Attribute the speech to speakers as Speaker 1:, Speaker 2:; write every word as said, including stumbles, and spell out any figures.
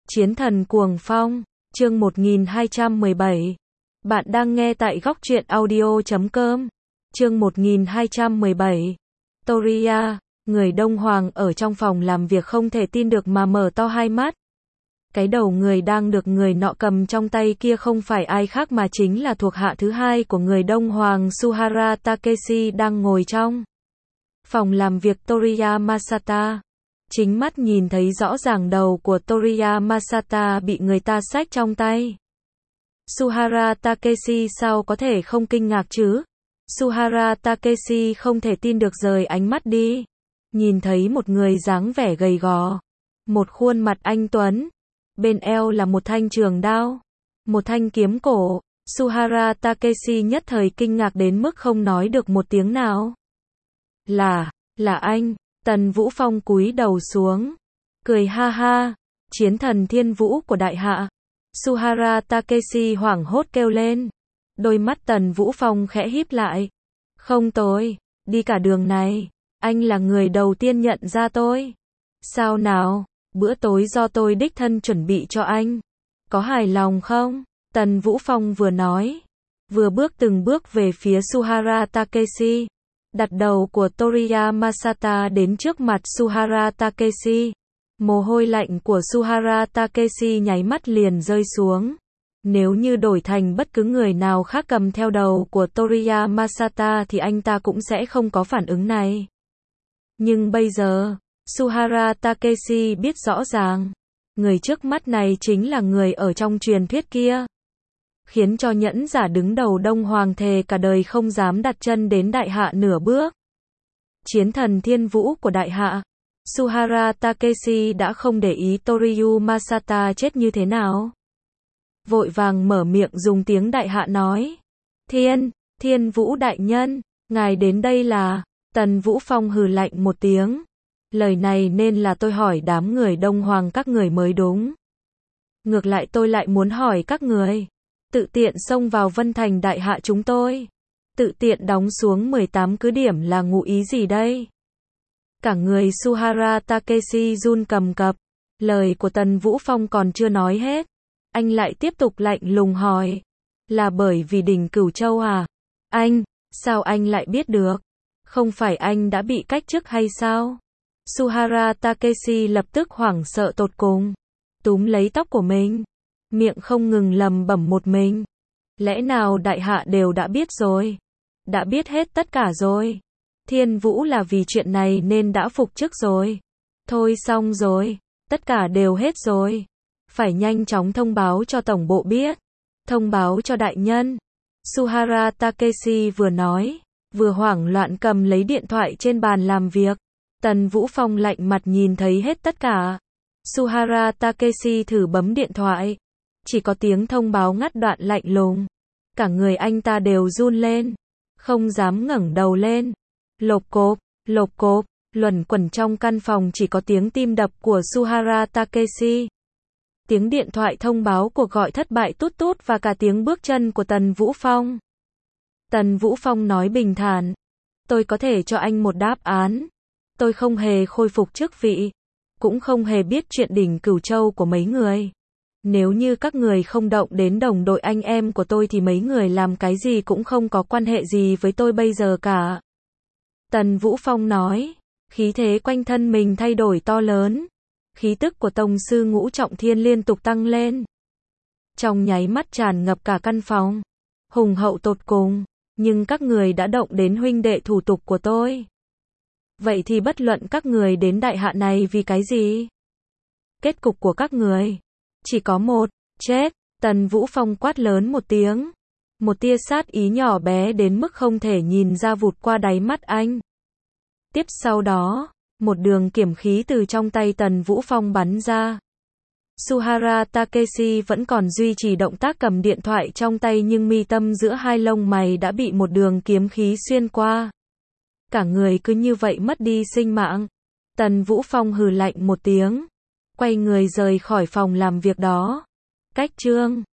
Speaker 1: Chiến thần cuồng phong, chương một nghìn hai trăm mười bảy. Bạn đang nghe tại góc truyện audio chấm com. Chương một nghìn hai trăm mười bảy. Toria, người Đông Hoàng ở trong phòng làm việc không thể tin được mà mở to hai mắt. Cái đầu người đang được người nọ cầm trong tay kia không phải ai khác mà chính là thuộc hạ thứ hai của người Đông Hoàng Suhara Takeshi đang ngồi trong phòng làm việc Toria Masata. Chính mắt nhìn thấy rõ ràng đầu của Toria Masata bị người ta xách trong tay. Suhara Takeshi sao có thể không kinh ngạc chứ? Suhara Takeshi không thể tin được rời ánh mắt đi. Nhìn thấy một người dáng vẻ gầy gò, một khuôn mặt anh tuấn, bên eo là một thanh trường đao, một thanh kiếm cổ. Suhara Takeshi nhất thời kinh ngạc đến mức không nói được một tiếng nào. Là, là anh. Tần Vũ Phong cúi đầu xuống, cười ha ha, chiến thần thiên vũ của đại hạ. Suhara Takeshi hoảng hốt kêu lên. Đôi mắt Tần Vũ Phong khẽ híp lại. Không tôi, đi cả đường này, anh là người đầu tiên nhận ra tôi. Sao nào, bữa tối do tôi đích thân chuẩn bị cho anh. Có hài lòng không? Tần Vũ Phong vừa nói, vừa bước từng bước về phía Suhara Takeshi. Đặt đầu của Toria Masata đến trước mặt Suhara Takeshi. Mồ hôi lạnh của Suhara Takeshi nháy mắt liền rơi xuống. Nếu như đổi thành bất cứ người nào khác cầm theo đầu của Toria Masata thì anh ta cũng sẽ không có phản ứng này. Nhưng bây giờ, Suhara Takeshi biết rõ ràng, người trước mắt này chính là người ở trong truyền thuyết kia. Khiến cho nhẫn giả đứng đầu Đông Hoàng thề cả đời không dám đặt chân đến đại hạ nửa bước. Chiến thần thiên vũ của đại hạ. Suhara Takeshi đã không để ý Toriyu Masata chết như thế nào. Vội vàng mở miệng dùng tiếng đại hạ nói. Thiên, thiên vũ đại nhân, ngài đến đây là. Tần Vũ Phong hừ lạnh một tiếng. Lời này nên là tôi hỏi đám người Đông Hoàng các người mới đúng. Ngược lại tôi lại muốn hỏi các người. Tự tiện xông vào Vân Thành đại hạ chúng tôi. Tự tiện đóng xuống mười tám cứ điểm là ngụ ý gì đây? Cả người Suhara Takeshi run cầm cập. Lời của Tần Vũ Phong còn chưa nói hết. Anh lại tiếp tục lạnh lùng hỏi. Là bởi vì đỉnh Cửu Châu à? Anh, sao anh lại biết được? Không phải anh đã bị cách chức hay sao? Suhara Takeshi lập tức hoảng sợ tột cùng. Túm lấy tóc của mình. Miệng không ngừng lầm bẩm một mình. Lẽ nào đại hạ đều đã biết rồi? Đã biết hết tất cả rồi. Thiên vũ là vì chuyện này nên đã phục chức rồi. Thôi xong rồi. Tất cả đều hết rồi. Phải nhanh chóng thông báo cho tổng bộ biết. Thông báo cho đại nhân. Suhara Takeshi vừa nói, vừa hoảng loạn cầm lấy điện thoại trên bàn làm việc. Tần Vũ Phong lạnh mặt nhìn thấy hết tất cả. Suhara Takeshi thử bấm điện thoại. Chỉ có tiếng thông báo ngắt đoạn lạnh lùng. Cả người anh ta đều run lên. Không dám ngẩng đầu lên. Lộp cộp, lộp cộp, luẩn quẩn trong căn phòng chỉ có tiếng tim đập của Suhara Takeshi. Tiếng điện thoại thông báo cuộc gọi thất bại tút tút và cả tiếng bước chân của Tần Vũ Phong. Tần Vũ Phong nói bình thản. Tôi có thể cho anh một đáp án. Tôi không hề khôi phục chức vị. Cũng không hề biết chuyện đỉnh Cửu Châu của mấy người. Nếu như các người không động đến đồng đội anh em của tôi thì mấy người làm cái gì cũng không có quan hệ gì với tôi bây giờ cả. Tần Vũ Phong nói, khí thế quanh thân mình thay đổi to lớn. Khí tức của Tông sư Ngũ Trọng Thiên liên tục tăng lên. Trong nháy mắt tràn ngập cả căn phòng. Hùng hậu tột cùng, nhưng các người đã động đến huynh đệ thủ tục của tôi. Vậy thì bất luận các người đến đại hạ này vì cái gì? Kết cục của các người chỉ có một, chết. Tần Vũ Phong quát lớn một tiếng. Một tia sát ý nhỏ bé đến mức không thể nhìn ra vụt qua đáy mắt anh. Tiếp sau đó, một đường kiếm khí từ trong tay Tần Vũ Phong bắn ra. Suhara Takeshi vẫn còn duy trì động tác cầm điện thoại trong tay nhưng mi tâm giữa hai lông mày đã bị một đường kiếm khí xuyên qua. Cả người cứ như vậy mất đi sinh mạng. Tần Vũ Phong hừ lạnh một tiếng. Quay người rời khỏi phòng làm việc đó. Cách chương